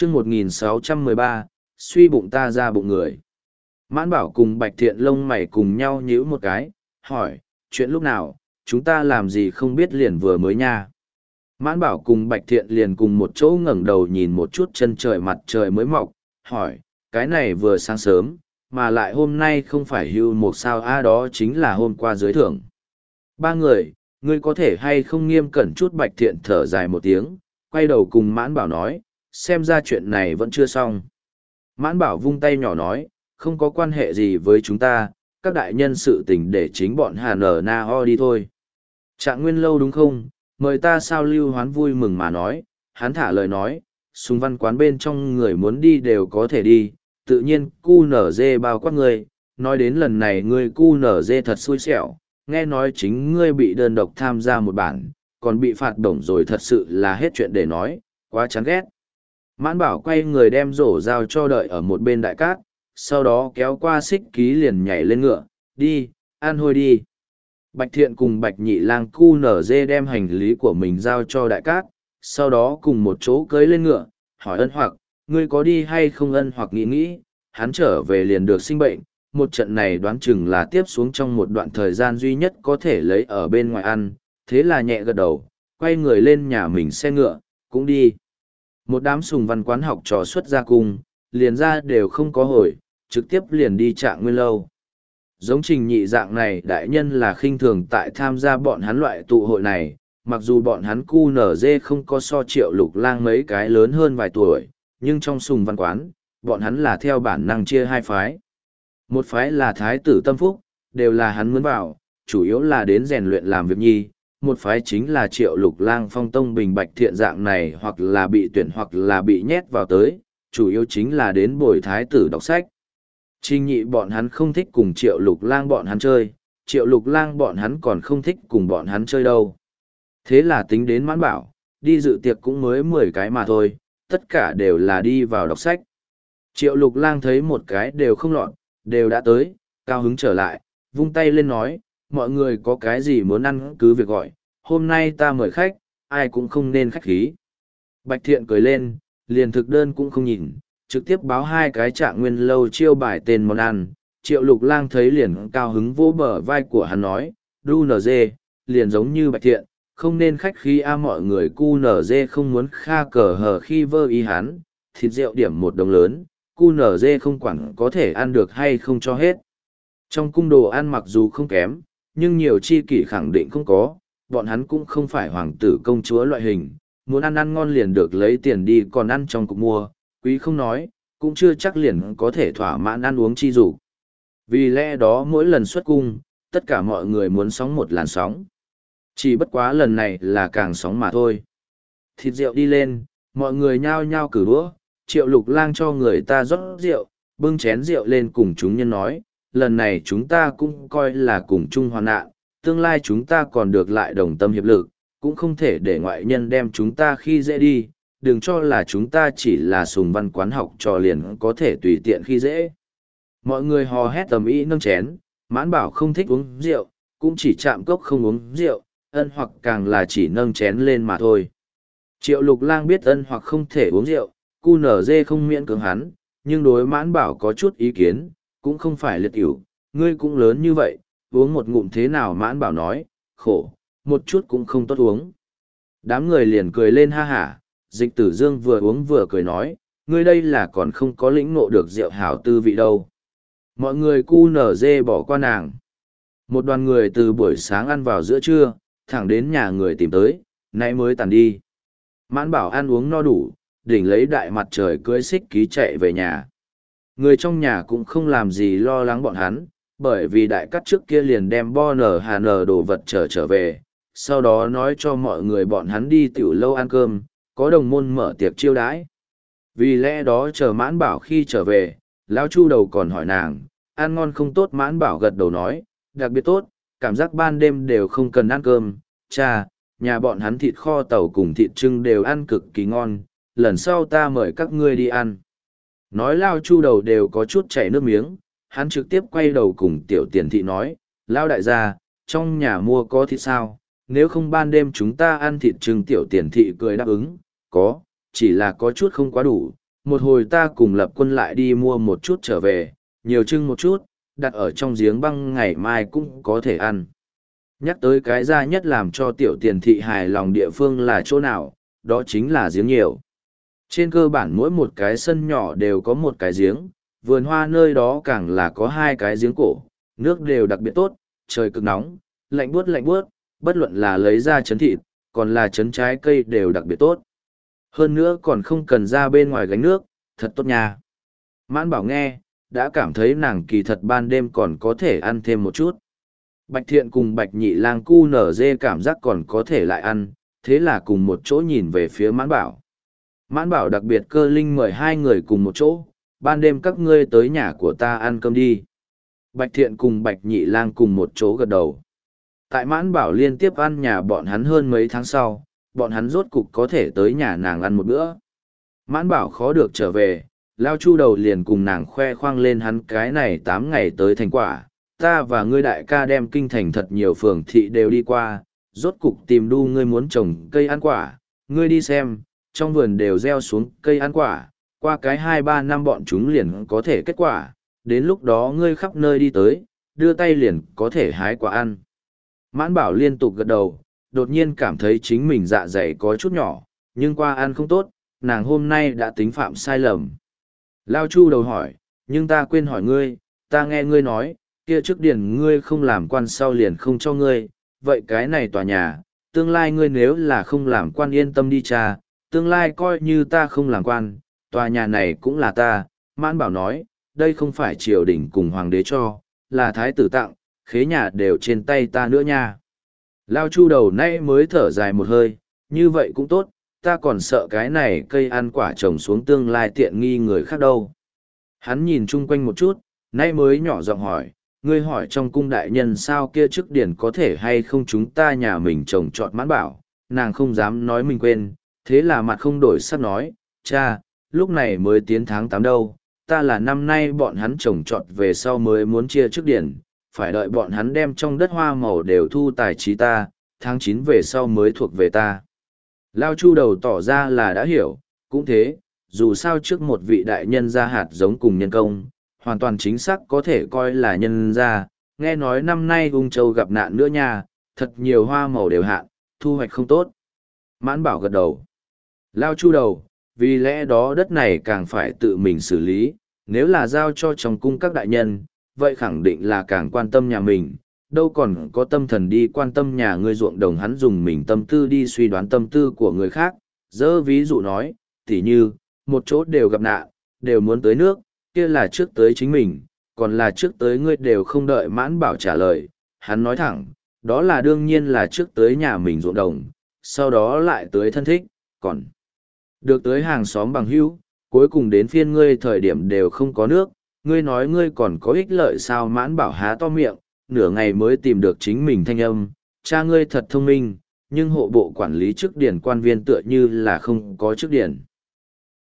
chương 1613, suy bụng ta ra bụng người. Mãn Bảo cùng Bạch Thiện lông mày cùng nhau nhíu một cái, hỏi, chuyện lúc nào, chúng ta làm gì không biết liền vừa mới nha. Mãn Bảo cùng Bạch Thiện liền cùng một chỗ ngẩng đầu nhìn một chút chân trời mặt trời mới mọc, hỏi, cái này vừa sáng sớm, mà lại hôm nay không phải hưu một sao đó chính là hôm qua dưới thưởng. Ba người, ngươi có thể hay không nghiêm cẩn chút. Bạch Thiện thở dài một tiếng, quay đầu cùng Mãn Bảo nói, xem ra chuyện này vẫn chưa xong. Mãn Bảo vung tay nhỏ nói, không có quan hệ gì với chúng ta, các đại nhân sự tình để chính bọn Hà Nở Na Ho đi thôi. Trạng Nguyên Lâu đúng không, mời ta. Sao Lưu Hoán vui mừng mà nói, hắn thả lời nói, Sùng Văn quán bên trong người muốn đi đều có thể đi, tự nhiên cu nở dê bao quát ngươi, nói đến lần này ngươi cu nở dê thật xui xẻo, nghe nói chính ngươi bị đơn độc tham gia một bản, còn bị phạt bổng rồi, thật sự là hết chuyện để nói, quá chán ghét. Mãn Bảo quay người đem rổ giao cho đợi ở một bên đại cát, sau đó kéo qua xích ký liền nhảy lên ngựa, đi, ăn hôi đi. Bạch Thiện cùng Bạch Nhị Lang cu nở dê đem hành lý của mình giao cho đại cát, sau đó cùng một chỗ cưới lên ngựa, hỏi Ân Hoặc, ngươi có đi hay không? Ân Hoặc nghĩ, hắn trở về liền được sinh bệnh, một trận này đoán chừng là tiếp xuống trong một đoạn thời gian duy nhất có thể lấy ở bên ngoài ăn, thế là nhẹ gật đầu, quay người lên nhà mình xe ngựa, cũng đi. Một đám Sùng Văn quán học trò xuất ra cùng, liền ra đều không có hồi, trực tiếp liền đi Trạng Nguyên Lâu. Giống Trình Nhị dạng này đại nhân là khinh thường tại tham gia bọn hắn loại tụ hội này, mặc dù bọn hắn cu nở dê không có so Triệu Lục Lang mấy cái lớn hơn vài tuổi, nhưng trong Sùng Văn quán, bọn hắn là theo bản năng chia hai phái. Một phái là Thái tử Tâm Phúc, đều là hắn muốn vào, chủ yếu là đến rèn luyện làm việc nhi. Một phái chính là Triệu Lục Lang Phong Tông Bình Bạch Thiện dạng này, hoặc là bị tuyển hoặc là bị nhét vào tới, chủ yếu chính là đến bồi thái tử đọc sách. Trình Nhị bọn hắn không thích cùng Triệu Lục Lang bọn hắn chơi, Triệu Lục Lang bọn hắn còn không thích cùng bọn hắn chơi đâu. Thế là tính đến Mãn Bảo, đi dự tiệc cũng mới 10 cái mà thôi, tất cả đều là đi vào đọc sách. Triệu Lục Lang thấy một cái đều không lọt, đều đã tới, cao hứng trở lại, vung tay lên nói, mọi người có cái gì muốn ăn cứ việc gọi, hôm nay ta mời khách, ai cũng không nên khách khí. Bạch Thiện cười lên, liền thực đơn cũng không nhìn, trực tiếp báo 2 cái Trạng Nguyên Lâu chiêu bài tên món ăn. Triệu Lục Lang thấy liền cao hứng vỗ bờ vai của hắn nói, đu nở dê, liền giống như Bạch Thiện, không nên khách khí mọi người cu nở dê không muốn kha cờ hờ khi vơ ý hắn, thịt rượu điểm một đồng lớn, cu nở dê không quản có thể ăn được hay không cho hết. Trong cung đồ ăn mặc dù không kém, nhưng nhiều chi kỷ khẳng định không có, bọn hắn cũng không phải hoàng tử công chúa loại hình, muốn ăn ngon liền được lấy tiền đi còn ăn trong cục mua, quý không nói, cũng chưa chắc liền có thể thỏa mãn ăn uống chi dục. Vì lẽ đó mỗi lần xuất cung, tất cả mọi người muốn sóng một làn sóng. Chỉ bất quá lần này là càng sóng mà thôi. Thịt rượu đi lên, mọi người nhao nhao cử đũa, Triệu Lục Lang cho người ta rót rượu, bưng chén rượu lên cùng chúng nhân nói, lần này chúng ta cũng coi là cùng chung hoạn nạn, tương lai chúng ta còn được lại đồng tâm hiệp lực, cũng không thể để ngoại nhân đem chúng ta khi dễ đi, đừng cho là chúng ta chỉ là Sùng Văn quán học trò liền có thể tùy tiện khi dễ. Mọi người hò hét tầm ý nâng chén, Mãn Bảo không thích uống rượu, cũng chỉ chạm cốc không uống rượu, Ân Hoặc càng là chỉ nâng chén lên mà thôi. Triệu Lục Lang biết Ân Hoặc không thể uống rượu, cu nở dê không miễn cưỡng hắn, nhưng đối Mãn Bảo có chút ý kiến, cũng không phải liệt ỉu, ngươi cũng lớn như vậy, uống một ngụm thế nào? Mãn Bảo nói, khổ, một chút cũng không tốt uống. Đám người liền cười lên ha hả, Dịch Tử Dương vừa uống vừa cười nói, ngươi đây là còn không có lĩnh ngộ được rượu hảo tư vị đâu. Mọi người cu nở dê bỏ qua nàng. Một đoàn người từ buổi sáng ăn vào giữa trưa, thẳng đến nhà người tìm tới, nãy mới tàn đi. Mãn Bảo ăn uống no đủ, đỉnh lấy đại mặt trời cưỡi xích ký chạy về nhà. Người trong nhà cũng không làm gì lo lắng bọn hắn, bởi vì đại cắt trước kia liền đem bo nở hà nở đồ vật trở về, sau đó nói cho mọi người bọn hắn đi tiểu lâu ăn cơm, có đồng môn mở tiệc chiêu đãi. Vì lẽ đó chờ Mãn Bảo khi trở về, lão Chu đầu còn hỏi nàng, ăn ngon không? Tốt. Mãn Bảo gật đầu nói, đặc biệt tốt, cảm giác ban đêm đều không cần ăn cơm, cha, nhà bọn hắn thịt kho tàu cùng thịt trưng đều ăn cực kỳ ngon, lần sau ta mời các ngươi đi ăn. Nói lao Chu đầu đều có chút chảy nước miếng, hắn trực tiếp quay đầu cùng Tiểu Tiền Thị nói, lao đại gia, trong nhà mua có thịt sao, nếu không ban đêm chúng ta ăn thịt trưng? Tiểu Tiền Thị cười đáp ứng, có, chỉ là có chút không quá đủ, một hồi ta cùng Lập Quân lại đi mua một chút trở về, nhiều chưng một chút, đặt ở trong giếng băng ngày mai cũng có thể ăn. Nhắc tới cái ra nhất làm cho tiểu tiền thị hài lòng địa phương là chỗ nào, đó chính là giếng nhiều. Trên cơ bản mỗi một cái sân nhỏ đều có một cái giếng, vườn hoa nơi đó càng là có hai cái giếng cổ, nước đều đặc biệt tốt, trời cực nóng, lạnh buốt, bất luận là lấy ra chấn thịt, còn là chấn trái cây đều đặc biệt tốt. Hơn nữa còn không cần ra bên ngoài gánh nước, thật tốt nha. Mãn Bảo nghe, đã cảm thấy nàng kỳ thật ban đêm còn có thể ăn thêm một chút. Bạch Thiện cùng Bạch Nhị Lang cu nở dê cảm giác còn có thể lại ăn, thế là cùng một chỗ nhìn về phía Mãn Bảo. Mãn Bảo đặc biệt cơ linh mời hai người cùng một chỗ, ban đêm các ngươi tới nhà của ta ăn cơm đi. Bạch Thiện cùng Bạch Nhị Lang cùng một chỗ gật đầu. Tại Mãn Bảo liên tiếp ăn nhà bọn hắn hơn mấy tháng sau, bọn hắn rốt cục có thể tới nhà nàng ăn một bữa. Mãn Bảo khó được trở về, Lao Chu đầu liền cùng nàng khoe khoang lên hắn cái này 8 ngày tới thành quả. Ta và ngươi đại ca đem kinh thành thật nhiều phường thị đều đi qua, rốt cục tìm đu ngươi muốn trồng cây ăn quả, ngươi đi xem, trong vườn đều gieo xuống cây ăn quả, qua cái 2-3 năm bọn chúng liền có thể kết quả, đến lúc đó ngươi khắp nơi đi tới, đưa tay liền có thể hái quả ăn. Mãn Bảo liên tục gật đầu, đột nhiên cảm thấy chính mình dạ dày có chút nhỏ, nhưng qua ăn không tốt, nàng hôm nay đã tính phạm sai lầm. Lao Chu đầu hỏi, nhưng ta quên hỏi ngươi, ta nghe ngươi nói, kia trước điển ngươi không làm quan sau liền không cho ngươi, vậy cái này tòa nhà, tương lai ngươi nếu là không làm quan yên tâm đi cha, tương lai coi như ta không làm quan, tòa nhà này cũng là ta. Mãn Bảo nói, đây không phải triều đình cùng hoàng đế cho, là thái tử tặng, khế nhà đều trên tay ta nữa nha. Lao Chu đầu nay mới thở dài một hơi, như vậy cũng tốt, ta còn sợ cái này cây ăn quả trồng xuống tương lai tiện nghi người khác đâu. Hắn nhìn chung quanh một chút, nay mới nhỏ giọng hỏi, ngươi hỏi trong cung đại nhân sao kia trước điển có thể hay không chúng ta nhà mình trồng trọt. Mãn Bảo, nàng không dám nói mình quên, thế là mặt không đổi sắc nói, cha, lúc này mới tiến tháng 8 đâu, ta là năm nay bọn hắn trồng trọt về sau mới muốn chia trước điển, phải đợi bọn hắn đem trong đất hoa màu đều thu tài trí ta, tháng 9 về sau mới thuộc về ta. Lao Chu đầu tỏ ra là đã hiểu, cũng thế, dù sao trước một vị đại nhân ra hạt giống cùng nhân công, hoàn toàn chính xác có thể coi là nhân ra, nghe nói năm nay Ung Châu gặp nạn nữa nha, thật nhiều hoa màu đều hạn, thu hoạch không tốt. Mãn Bảo gật đầu. Lao Chu đầu, vì lẽ đó đất này càng phải tự mình xử lý, nếu là giao cho trong cung các đại nhân, vậy khẳng định là càng quan tâm nhà mình, đâu còn có tâm thần đi quan tâm nhà ngươi ruộng đồng. Hắn dùng mình tâm tư đi suy đoán tâm tư của người khác, dỡ ví dụ nói, tỉ như, một chỗ đều gặp nạn, đều muốn tới nước, kia là trước tới chính mình, còn là trước tới ngươi đều không đợi Mãn Bảo trả lời, hắn nói thẳng, đó là đương nhiên là trước tới nhà mình ruộng đồng, sau đó lại tới thân thích, còn được tới hàng xóm bằng hữu, cuối cùng đến phiên ngươi thời điểm đều không có nước, ngươi nói ngươi còn có ích lợi sao? Mãn Bảo há to miệng, nửa ngày mới tìm được chính mình thanh âm, cha ngươi thật thông minh, nhưng hộ bộ quản lý chức điển quan viên tựa như là không có chức điển.